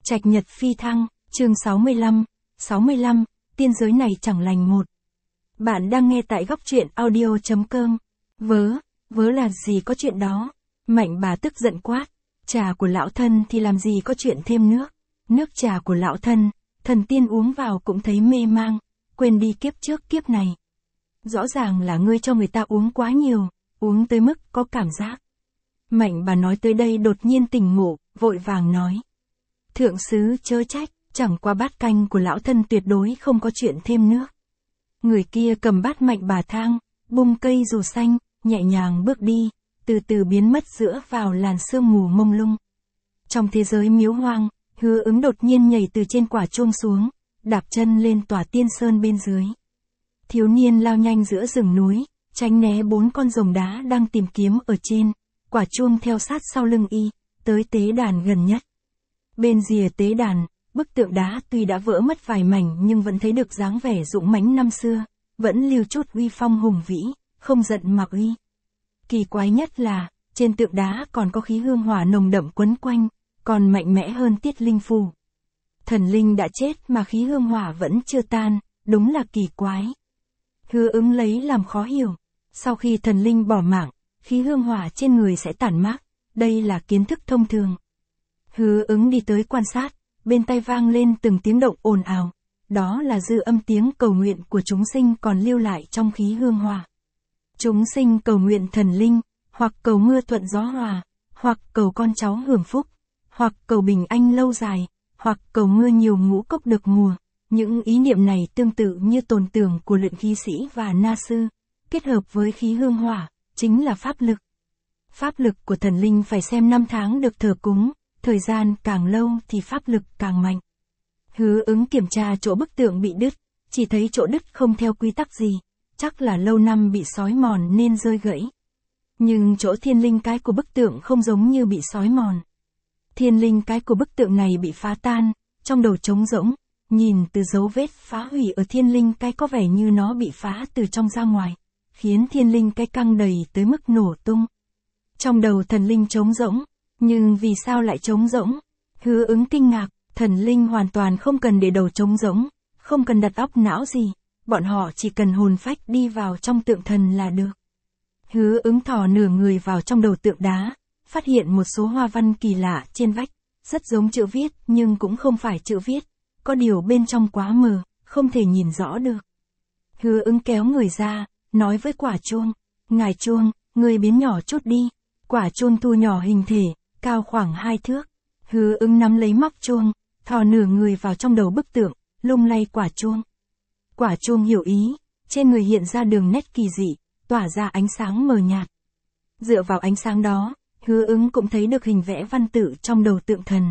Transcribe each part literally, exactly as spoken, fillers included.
Trạch Nhật Phi Thăng, chương sáu mươi lăm, sáu mươi lăm, tiên giới này chẳng lành một. Bạn đang nghe tại góc truyện audio chấm com. Vớ, vớ là gì có chuyện đó? Mạnh bà tức giận quát. Trà của lão thân thì làm gì có chuyện thêm nước. Nước trà của lão thân, thần tiên uống vào cũng thấy mê mang, quên đi kiếp trước kiếp này. Rõ ràng là ngươi cho người ta uống quá nhiều, uống tới mức có cảm giác. Mạnh bà nói tới đây đột nhiên tỉnh ngộ, vội vàng nói. Thượng sứ chớ trách, chẳng qua bát canh của lão thân tuyệt đối không có chuyện thêm nước. Người kia cầm bát Mạnh bà thang, bung cây dù xanh, nhẹ nhàng bước đi, từ từ biến mất giữa vào làn sương mù mông lung. Trong thế giới miếu hoang, Hứa Ứng đột nhiên nhảy từ trên quả chuông xuống, đạp chân lên tòa tiên sơn bên dưới. Thiếu niên lao nhanh giữa rừng núi, tránh né bốn con rồng đá đang tìm kiếm ở trên, quả chuông theo sát sau lưng y, tới tế đàn gần nhất. Bên rìa tế đàn, bức tượng đá tuy đã vỡ mất vài mảnh nhưng vẫn thấy được dáng vẻ dũng mãnh năm xưa, vẫn lưu chút uy phong hùng vĩ, không giận mà uy. Kỳ quái nhất là, trên tượng đá còn có khí hương hỏa nồng đậm quấn quanh, còn mạnh mẽ hơn tiết linh phù. Thần linh đã chết mà khí hương hỏa vẫn chưa tan, đúng là kỳ quái. Hứa Ứng lấy làm khó hiểu, sau khi thần linh bỏ mạng, khí hương hỏa trên người sẽ tản mát, đây là kiến thức thông thường. Hứa Ứng đi tới quan sát, bên tai vang lên từng tiếng động ồn ào, đó là dư âm tiếng cầu nguyện của chúng sinh còn lưu lại trong khí hương hỏa. Chúng sinh cầu nguyện thần linh, hoặc cầu mưa thuận gió hòa, hoặc cầu con cháu hưởng phúc, hoặc cầu bình an lâu dài, hoặc cầu mưa nhiều ngũ cốc được mùa. Những ý niệm này tương tự như tồn tưởng của luyện khí sĩ và na sư, kết hợp với khí hương hỏa, chính là pháp lực. Pháp lực của thần linh phải xem năm tháng được thờ cúng, thời gian càng lâu thì pháp lực càng mạnh. Hứa Ứng kiểm tra chỗ bức tượng bị đứt, chỉ thấy chỗ đứt không theo quy tắc gì, chắc là lâu năm bị xói mòn nên rơi gãy. Nhưng chỗ thiên linh cái của bức tượng không giống như bị xói mòn. Thiên linh cái của bức tượng này bị phá tan, trong đầu trống rỗng, nhìn từ dấu vết phá hủy ở thiên linh cái có vẻ như nó bị phá từ trong ra ngoài, khiến thiên linh cái căng đầy tới mức nổ tung. Trong đầu thần linh trống rỗng, nhưng vì sao lại trống rỗng? Hứa Ứng kinh ngạc, thần linh hoàn toàn không cần để đầu trống rỗng, không cần đặt óc não gì, bọn họ chỉ cần hồn phách đi vào trong tượng thần là được. Hứa Ứng thò nửa người vào trong đầu tượng đá, phát hiện một số hoa văn kỳ lạ trên vách, rất giống chữ viết nhưng cũng không phải chữ viết, có điều bên trong quá mờ, không thể nhìn rõ được. Hứa Ứng kéo người ra, nói với quả chuông, ngài chuông, người biến nhỏ chút đi. Quả chuông thu nhỏ hình thể, cao khoảng hai thước. Hứa Ứng nắm lấy móc chuông, thò nửa người vào trong đầu bức tượng, lung lay quả chuông. Quả chuông hiểu ý, trên người hiện ra đường nét kỳ dị, tỏa ra ánh sáng mờ nhạt. Dựa vào ánh sáng đó, Hứa Ứng cũng thấy được hình vẽ văn tự trong đầu tượng thần.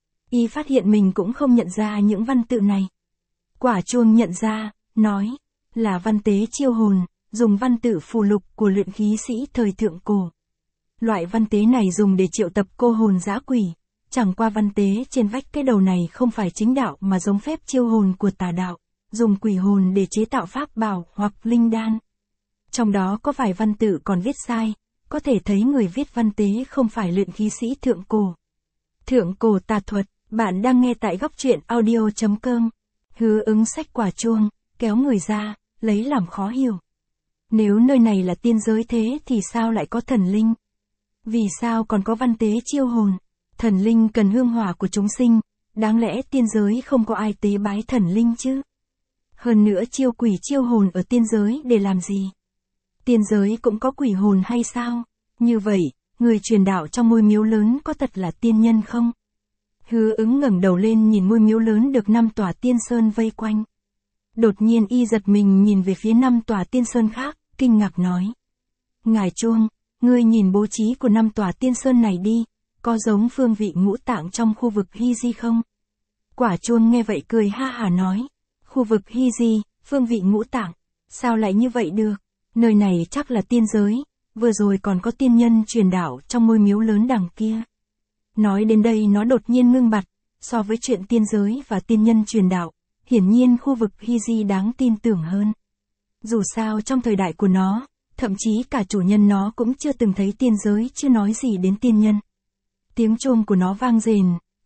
Y phát hiện mình cũng không nhận ra những văn tự này. Quả chuông nhận ra, nói, là văn tế chiêu hồn, dùng văn tự phù lục của luyện khí sĩ thời thượng cổ. Loại văn tế này dùng để triệu tập cô hồn dã quỷ, chẳng qua văn tế trên vách cái đầu này không phải chính đạo mà giống phép chiêu hồn của tà đạo, dùng quỷ hồn để chế tạo pháp bảo hoặc linh đan. Trong đó có vài văn tự còn viết sai, có thể thấy người viết văn tế không phải luyện khí sĩ thượng cổ. Thượng cổ tà thuật, bạn đang nghe tại góc truyện audio chấm com. Hứa Ứng xách quả chuông, kéo người ra, lấy làm khó hiểu. Nếu nơi này là tiên giới thế thì sao lại có thần linh? Vì sao còn có văn tế chiêu hồn? Thần linh cần hương hỏa của chúng sinh, đáng lẽ tiên giới không có ai tế bái thần linh chứ? Hơn nữa chiêu quỷ chiêu hồn ở tiên giới để làm gì? Tiên giới cũng có quỷ hồn hay sao? Như vậy, người truyền đạo trong ngôi miếu lớn có thật là tiên nhân không? Hứa Ứng ngẩng đầu lên nhìn ngôi miếu lớn được năm tòa tiên sơn vây quanh. Đột nhiên y giật mình nhìn về phía năm tòa tiên sơn khác, kinh ngạc nói. Ngài chuông, ngươi nhìn bố trí của năm tòa tiên sơn này đi, có giống phương vị ngũ tạng trong khu vực Hy Di không? Quả chuông nghe vậy cười ha hả nói. Khu vực Hy Di, phương vị ngũ tạng, sao lại như vậy được? Nơi này chắc là tiên giới, vừa rồi còn có tiên nhân truyền đạo trong ngôi miếu lớn đằng kia. Nói đến đây nó đột nhiên ngưng bặt, so với chuyện tiên giới và tiên nhân truyền đạo, hiển nhiên khu vực Hy Di đáng tin tưởng hơn. Dù sao trong thời đại của nó, thậm chí cả chủ nhân nó cũng chưa từng thấy tiên giới chứ nói gì đến tiên nhân. Tiếng chuông của nó vang rền,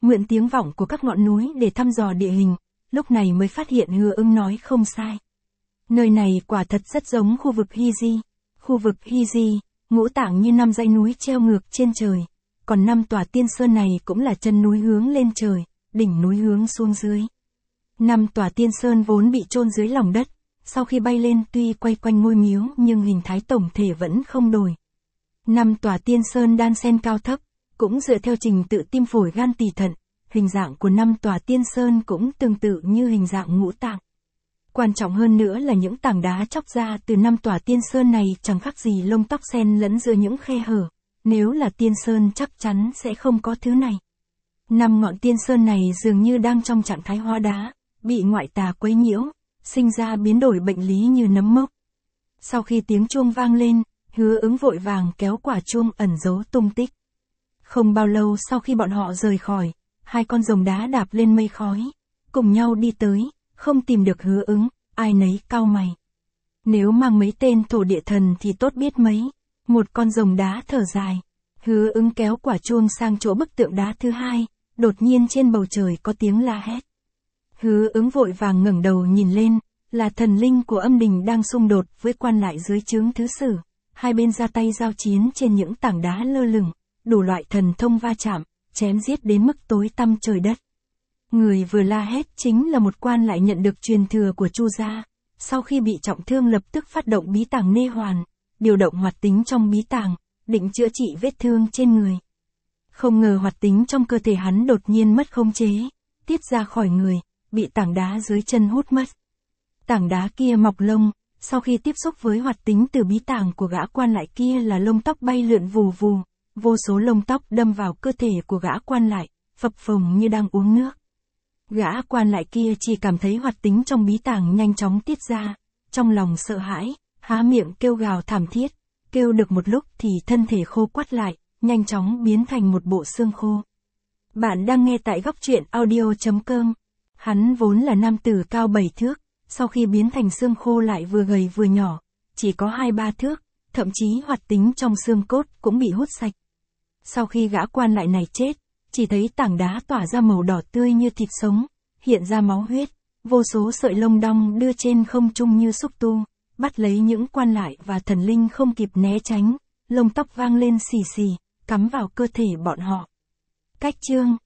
mượn tiếng vọng của các ngọn núi để thăm dò địa hình, lúc này mới phát hiện Hứa Ứng nói không sai. Nơi này quả thật rất giống khu vực Hy Di. Khu vực Hy Di, ngũ tạng như năm dãy núi treo ngược trên trời, còn năm tòa tiên sơn này cũng là chân núi hướng lên trời, đỉnh núi hướng xuống dưới. Năm tòa tiên sơn vốn bị chôn dưới lòng đất, sau khi bay lên tuy quay quanh ngôi miếu nhưng hình thái tổng thể vẫn không đổi. Năm tòa tiên sơn đan xen cao thấp, cũng dựa theo trình tự tim phổi gan tỳ thận, hình dạng của năm tòa tiên sơn cũng tương tự như hình dạng ngũ tạng. Quan trọng hơn nữa là những tảng đá chóc ra từ năm tòa tiên sơn này chẳng khác gì lông tóc xen lẫn giữa những khe hở, nếu là tiên sơn chắc chắn sẽ không có thứ này. Năm ngọn tiên sơn này dường như đang trong trạng thái hóa đá, bị ngoại tà quấy nhiễu, sinh ra biến đổi bệnh lý như nấm mốc. Sau khi tiếng chuông vang lên, Hứa Ứng vội vàng kéo quả chuông ẩn giấu tung tích. Không bao lâu sau khi bọn họ rời khỏi, hai con rồng đá đạp lên mây khói, cùng nhau đi tới, không tìm được Hứa Ứng, ai nấy cau mày. Nếu mang mấy tên thổ địa thần thì tốt biết mấy. Một con rồng đá thở dài. Hứa Ứng kéo quả chuông sang chỗ bức tượng đá thứ hai, đột nhiên trên bầu trời có tiếng la hét. Hứa Ứng vội vàng ngẩng đầu nhìn lên, là thần linh của âm đình đang xung đột với quan lại dưới trướng thứ sử. Hai bên ra tay giao chiến trên những tảng đá lơ lửng, đủ loại thần thông va chạm, chém giết đến mức tối tăm trời đất. Người vừa la hét chính là một quan lại nhận được truyền thừa của Chu gia, sau khi bị trọng thương lập tức phát động bí tàng nê hoàn, điều động hoạt tính trong bí tàng, định chữa trị vết thương trên người. Không ngờ hoạt tính trong cơ thể hắn đột nhiên mất khống chế, tiết ra khỏi người, bị tảng đá dưới chân hút mất. Tảng đá kia mọc lông, sau khi tiếp xúc với hoạt tính từ bí tàng của gã quan lại kia là lông tóc bay lượn vù vù, vô số lông tóc đâm vào cơ thể của gã quan lại, phập phồng như đang uống nước. Gã quan lại kia chỉ cảm thấy hoạt tính trong bí tàng nhanh chóng tiết ra, trong lòng sợ hãi, há miệng kêu gào thảm thiết, kêu được một lúc thì thân thể khô quắt lại, nhanh chóng biến thành một bộ xương khô. Bạn đang nghe tại góc truyện audio chấm com. Hắn vốn là nam tử cao bảy thước, sau khi biến thành xương khô lại vừa gầy vừa nhỏ, chỉ có hai ba thước, thậm chí hoạt tính trong xương cốt cũng bị hút sạch. Sau khi gã quan lại này chết, chỉ thấy tảng đá tỏa ra màu đỏ tươi như thịt sống, hiện ra máu huyết, vô số sợi lông đong đưa trên không trung như xúc tu, bắt lấy những quan lại và thần linh không kịp né tránh, lông tóc vang lên xì xì, cắm vào cơ thể bọn họ. Cách chương